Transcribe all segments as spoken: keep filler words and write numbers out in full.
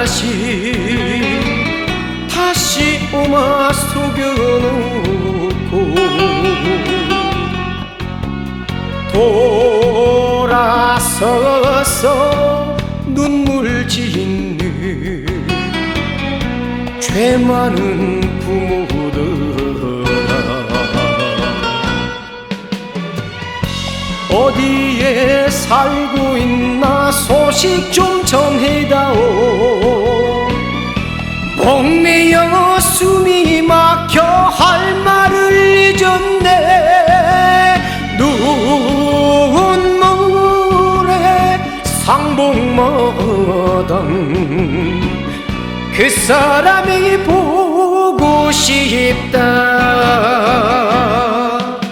다시 다시 오마 속여놓고 돌아서서 눈물 짓는 죄 많은 부모들아 어디에 살고 있나 소식 좀 전해다오. 목매여 숨이 막혀 할 말을 잊었네. 눈물에 상봉마당 그 사람이 보고 싶다.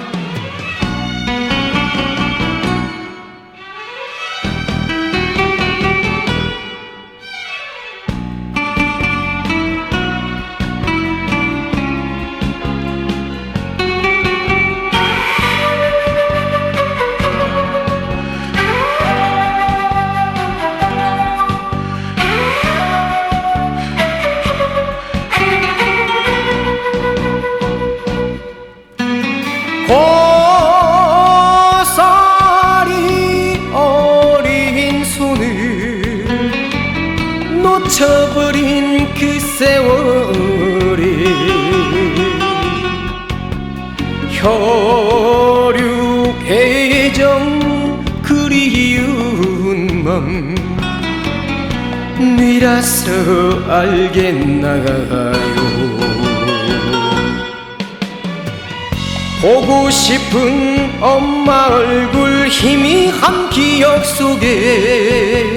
고사리 어린 손을 놓쳐버린 그 세월이 혈육애정 그리운 맘 니라서 알겠나요. 보고 싶은 엄마 얼굴 희미한 기억 속에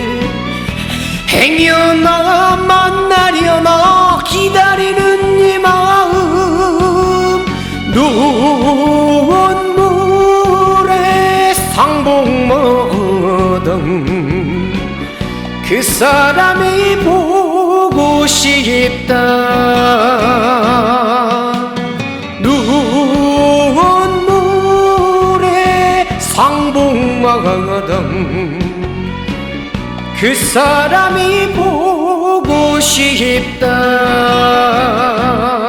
행여나 만나려나 기다리는 이 마음 눈물의 상봉마당 그 사람이 보고 싶다. 상봉마당 그 사람이 보고 싶다.